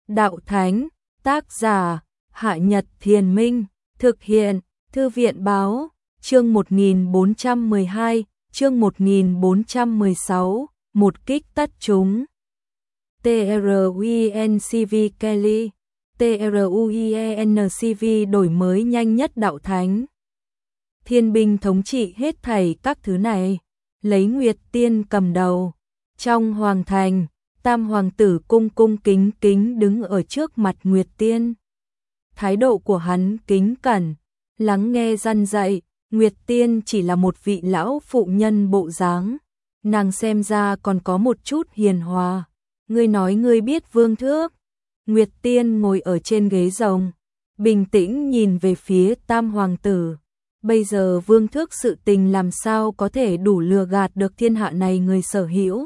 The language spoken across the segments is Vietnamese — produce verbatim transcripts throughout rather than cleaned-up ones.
đạo thánh, tác giả, Hạ Nhật Thiền Minh, thực hiện, Thư viện báo, chương một nghìn bốn trăm mười hai, chương một nghìn bốn trăm mười sáu, một kích tất chúng. TRUENCV Kelly, TRUENCV đổi mới nhanh nhất đạo thánh. Thiên binh thống trị hết thảy các thứ này, lấy Nguyệt Tiên cầm đầu. Trong hoàng thành, Tam hoàng tử cung cung kính kính đứng ở trước mặt Nguyệt Tiên. Thái độ của hắn kính cẩn, lắng nghe răn dạy. Nguyệt Tiên chỉ là một vị lão phụ nhân bộ dáng, nàng xem ra còn có một chút hiền hòa. Ngươi nói ngươi biết Vương Thước? Nguyệt Tiên ngồi ở trên ghế rồng, bình tĩnh nhìn về phía Tam hoàng tử. Bây giờ Vương Thước sự tình làm sao có thể đủ lừa gạt được thiên hạ này người sở hữu?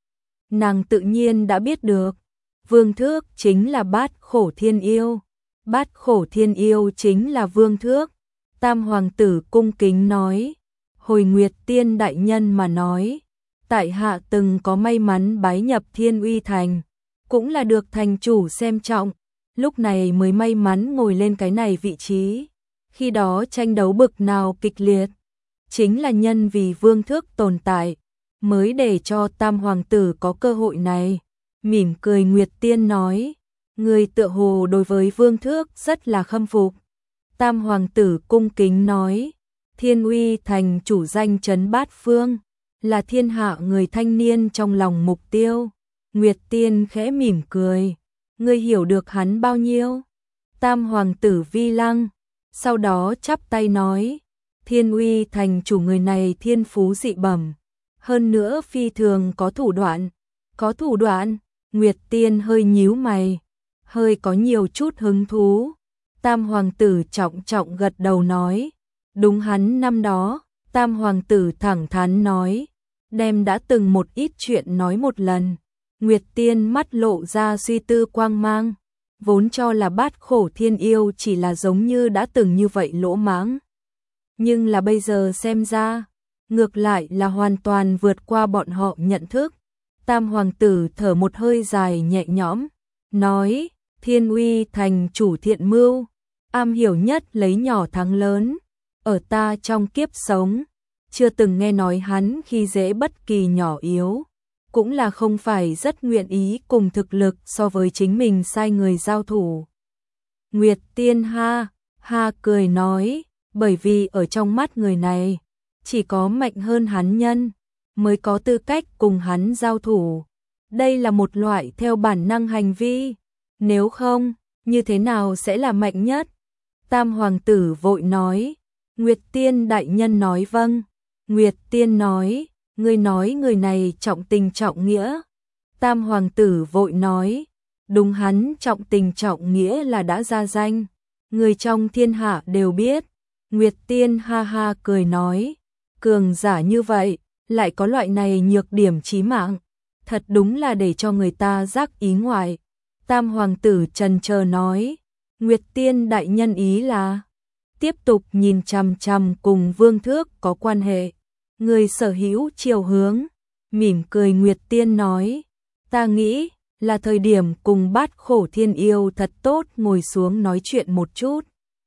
Nàng tự nhiên đã biết được, Vương Thước chính là Bát Khổ Thiên Yêu. Bát Khổ Thiên Yêu chính là Vương Thước. Tam hoàng tử cung kính nói, hồi Nguyệt Tiên đại nhân mà nói, tại hạ từng có may mắn bái nhập Thiên Uy Thành, cũng là được thành chủ xem trọng, lúc này mới may mắn ngồi lên cái này vị trí. Khi đó tranh đấu bực nào kịch liệt, chính là nhân vì Vương Thước tồn tại, mới để cho Tam hoàng tử có cơ hội này. Mỉm cười Nguyệt Tiên nói, người tựa hồ đối với Vương Thước rất là khâm phục. Tam hoàng tử cung kính nói, Thiên Uy Thành chủ danh trấn bát phương, là thiên hạ người thanh niên trong lòng mục tiêu. Nguyệt Tiên khẽ mỉm cười, ngươi hiểu được hắn bao nhiêu? Tam hoàng tử vi lăng, sau đó chắp tay nói, Thiên Uy Thành chủ người này thiên phú dị bẩm, hơn nữa phi thường có thủ đoạn. Có thủ đoạn? Nguyệt Tiên hơi nhíu mày, hơi có nhiều chút hứng thú. Tam hoàng tử trọng trọng gật đầu nói, đúng hắn năm đó. Tam hoàng tử thẳng thắn nói, đem đã từng một ít chuyện nói một lần. Nguyệt Tiên mắt lộ ra suy tư quang mang, vốn cho là Bát Khổ Thiên Yêu chỉ là giống như đã từng như vậy lỗ mãng, nhưng là bây giờ xem ra, ngược lại là hoàn toàn vượt qua bọn họ nhận thức. Tam hoàng tử thở một hơi dài nhẹ nhõm, nói, Thiên Uy Thành chủ thiện mưu, am hiểu nhất lấy nhỏ thắng lớn, ở ta trong kiếp sống, chưa từng nghe nói hắn khi dễ bất kỳ nhỏ yếu, cũng là không phải rất nguyện ý cùng thực lực so với chính mình sai người giao thủ. Nguyệt Tiên ha, ha cười nói, bởi vì ở trong mắt người này, chỉ có mạnh hơn hắn nhân, mới có tư cách cùng hắn giao thủ. Đây là một loại theo bản năng hành vi, nếu không, như thế nào sẽ là mạnh nhất? Tam hoàng tử vội nói, Nguyệt Tiên đại nhân nói vâng. Nguyệt Tiên nói, ngươi nói người này trọng tình trọng nghĩa. Tam hoàng tử vội nói, đúng, hắn trọng tình trọng nghĩa là đã ra danh, người trong thiên hạ đều biết. Nguyệt Tiên ha ha cười nói, cường giả như vậy, lại có loại này nhược điểm chí mạng, thật đúng là để cho người ta giác ý ngoại. Tam hoàng tử trần chờ nói, Nguyệt Tiên đại nhân ý là tiếp tục nhìn chằm chằm cùng Vương Thước có quan hệ, người sở hữu chiều hướng. Mỉm cười Nguyệt Tiên nói, ta nghĩ là thời điểm cùng Bát Khổ Thiên Yêu thật tốt ngồi xuống nói chuyện một chút.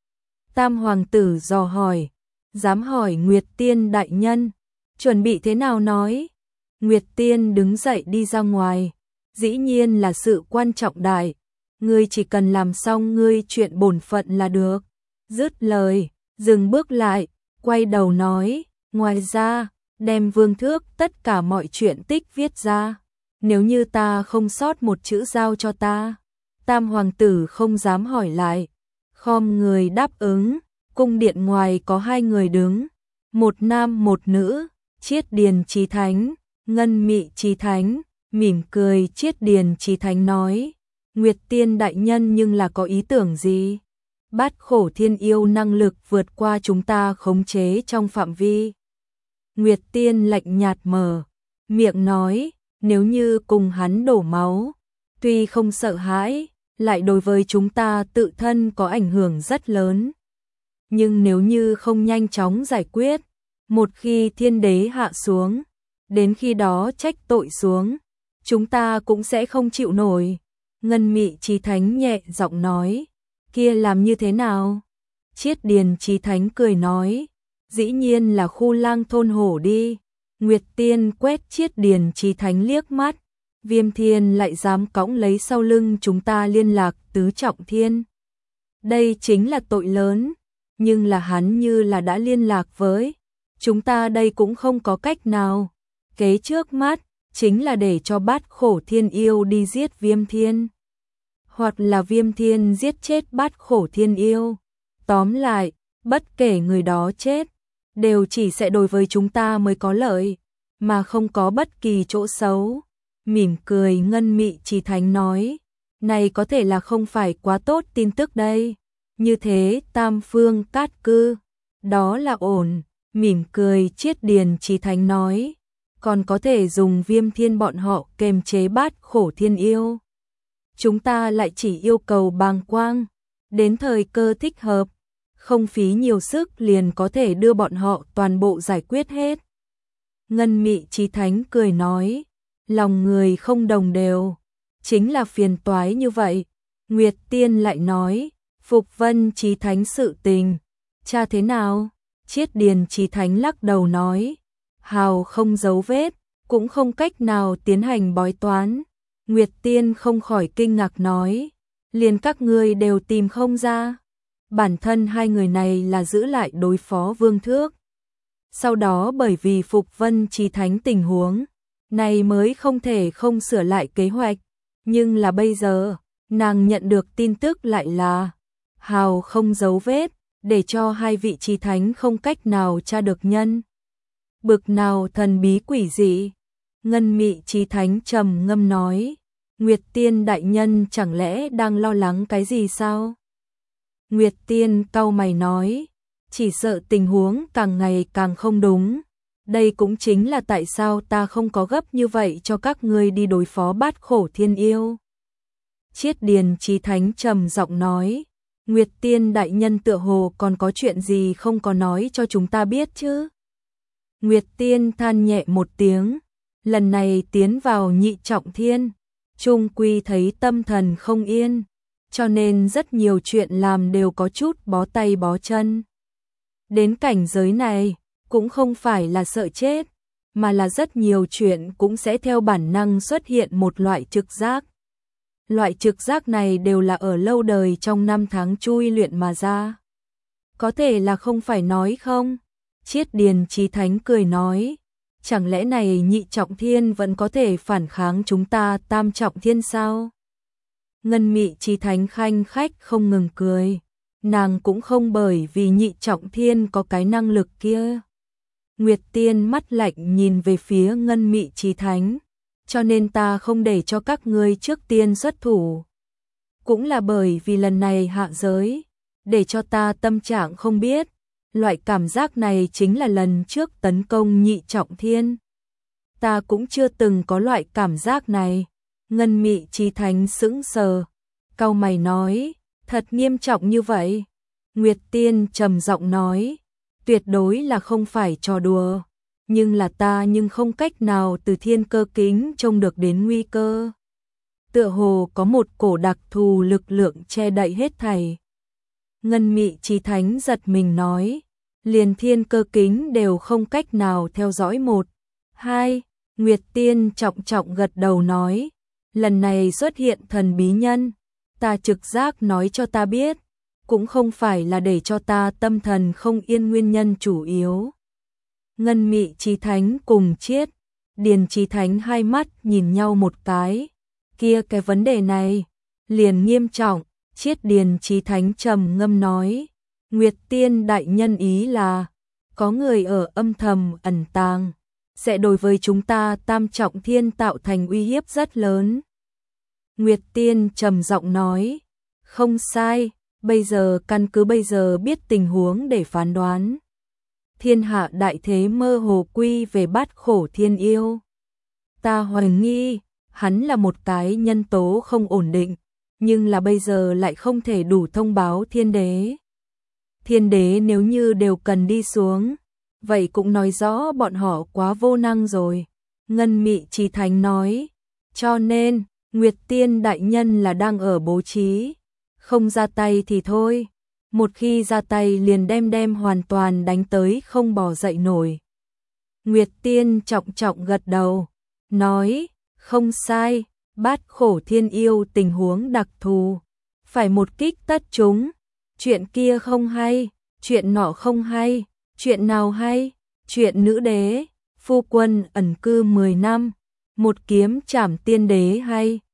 Tam hoàng tử dò hỏi, dám hỏi Nguyệt Tiên đại nhân, chuẩn bị thế nào nói? Nguyệt Tiên đứng dậy đi ra ngoài, dĩ nhiên là sự quan trọng đại, ngươi chỉ cần làm xong ngươi chuyện bổn phận là được. Dứt lời, dừng bước lại, quay đầu nói, ngoài ra, đem Vương Thước tất cả mọi chuyện tích viết ra, nếu như ta không sót một chữ giao cho ta. Tam hoàng tử không dám hỏi lại, khom người đáp ứng. Cung điện ngoài có hai người đứng, một nam một nữ, Chiết Điền Chí Thánh, Ngân Mị Chí Thánh. Mỉm cười Chiết Điền Chí Thánh nói, Nguyệt Tiên đại nhân nhưng là có ý tưởng gì? Bát Khổ Thiên Yêu năng lực vượt qua chúng ta khống chế trong phạm vi. Nguyệt Tiên lạnh nhạt mở miệng nói, nếu như cùng hắn đổ máu, tuy không sợ hãi, lại đối với chúng ta tự thân có ảnh hưởng rất lớn. Nhưng nếu như không nhanh chóng giải quyết, một khi thiên đế hạ xuống, đến khi đó trách tội xuống, chúng ta cũng sẽ không chịu nổi. Ngân Mị Chí Thánh nhẹ giọng nói, kia làm như thế nào? Chiết Điền Chí Thánh cười nói, dĩ nhiên là khu lang thôn hổ đi. Nguyệt Tiên quét Chiết Điền Chí Thánh liếc mắt, Viêm Thiên lại dám cõng lấy sau lưng chúng ta liên lạc tứ trọng thiên. Đây chính là tội lớn, nhưng là hắn như là đã liên lạc với chúng ta, đây cũng không có cách nào. Kế trước mắt chính là để cho Bát Khổ Thiên Yêu đi giết Viêm Thiên, hoặc là Viêm Thiên giết chết Bát Khổ Thiên Yêu. Tóm lại, bất kể người đó chết, đều chỉ sẽ đối với chúng ta mới có lợi, mà không có bất kỳ chỗ xấu. Mỉm cười Ngân Mị Chí Thánh nói, này có thể là không phải quá tốt tin tức đây. Như thế tam phương cát cư, đó là ổn. Mỉm cười Chiết Điền Chí Thánh nói, còn có thể dùng Viêm Thiên bọn họ kềm chế Bát Khổ Thiên Yêu. Chúng ta lại chỉ yêu cầu bàng quang, đến thời cơ thích hợp, không phí nhiều sức liền có thể đưa bọn họ toàn bộ giải quyết hết. Ngân Mị Chí Thánh cười nói, lòng người không đồng đều, chính là phiền toái như vậy. Nguyệt Tiên lại nói, Phục Vân Chí Thánh sự tình, cha thế nào? Chiết Điền Chí Thánh lắc đầu nói, hào không dấu vết, cũng không cách nào tiến hành bói toán. Nguyệt Tiên không khỏi kinh ngạc nói, liền các ngươi đều tìm không ra. Bản thân hai người này là giữ lại đối phó Vương Thước. Sau đó bởi vì Phục Vân Chí Thánh tình huống này mới không thể không sửa lại kế hoạch. Nhưng là bây giờ, nàng nhận được tin tức lại là hào không dấu vết, để cho hai vị Chí Thánh không cách nào tra được nhân. Bực nào thần bí quỷ dị. Ngân Mị Chí Thánh trầm ngâm nói, Nguyệt Tiên đại nhân chẳng lẽ đang lo lắng cái gì sao? Nguyệt Tiên cau mày nói, chỉ sợ tình huống càng ngày càng không đúng. Đây cũng chính là tại sao ta không có gấp như vậy cho các ngươi đi đối phó Bát Khổ Thiên Yêu. Chiết Điền Chí Thánh trầm giọng nói, Nguyệt Tiên đại nhân tựa hồ còn có chuyện gì không có nói cho chúng ta biết chứ? Nguyệt Tiên than nhẹ một tiếng, lần này tiến vào nhị trọng thiên, chung quy thấy tâm thần không yên, cho nên rất nhiều chuyện làm đều có chút bó tay bó chân. Đến cảnh giới này, cũng không phải là sợ chết, mà là rất nhiều chuyện cũng sẽ theo bản năng xuất hiện một loại trực giác. Loại trực giác này đều là ở lâu đời trong năm tháng chui luyện mà ra. Có thể là không phải nói không? Chiết Điền Chí Thánh cười nói, chẳng lẽ này nhị trọng thiên vẫn có thể phản kháng chúng ta tam trọng thiên sao? Ngân Mị Chí Thánh khanh khách không ngừng cười, nàng cũng không bởi vì nhị trọng thiên có cái năng lực kia. Nguyệt Tiên mắt lạnh nhìn về phía Ngân Mị Chí Thánh, cho nên ta không để cho các ngươi trước tiên xuất thủ. Cũng là bởi vì lần này hạ giới, để cho ta tâm trạng không biết, loại cảm giác này chính là lần trước tấn công nhị trọng thiên. Ta cũng chưa từng có loại cảm giác này. Ngân Mị Chí Thánh sững sờ, cau mày nói, thật nghiêm trọng như vậy? Nguyệt Tiên trầm giọng nói, tuyệt đối là không phải trò đùa, nhưng là ta nhưng không cách nào từ thiên cơ kính trông được đến nguy cơ. Tựa hồ có một cổ đặc thù lực lượng che đậy hết thảy. Ngân Mị Chí Thánh giật mình nói, liền thiên cơ kính đều không cách nào theo dõi một. Hai, Nguyệt Tiên trọng trọng gật đầu nói, lần này xuất hiện thần bí nhân, ta trực giác nói cho ta biết, cũng không phải là để cho ta tâm thần không yên nguyên nhân chủ yếu. Ngân Mị Chí Thánh cùng Chiết Điền Chí Thánh hai mắt nhìn nhau một cái, kia cái vấn đề này liền nghiêm trọng. Chiết Điền Chí Thánh trầm ngâm nói, Nguyệt Tiên đại nhân ý là có người ở âm thầm ẩn tàng, sẽ đối với chúng ta tam trọng thiên tạo thành uy hiếp rất lớn. Nguyệt Tiên trầm giọng nói, không sai, bây giờ căn cứ bây giờ biết tình huống để phán đoán. Thiên hạ đại thế mơ hồ quy về Bát Khổ Thiên Yêu. Ta hoài nghi, hắn là một cái nhân tố không ổn định, nhưng là bây giờ lại không thể đủ thông báo thiên đế. Thiên đế nếu như đều cần đi xuống, vậy cũng nói rõ bọn họ quá vô năng rồi. Ngân Mị Chí Thánh nói, cho nên, Nguyệt Tiên đại nhân là đang ở bố trí, không ra tay thì thôi, một khi ra tay liền đem đem hoàn toàn đánh tới không bò dậy nổi. Nguyệt Tiên trọng trọng gật đầu, nói, không sai, Bát Khổ Thiên Yêu tình huống đặc thù, phải một kích tất chúng, chuyện kia không hay, chuyện nọ không hay, chuyện nào hay, chuyện nữ đế, phu quân ẩn cư mười năm, một kiếm trảm tiên đế hay.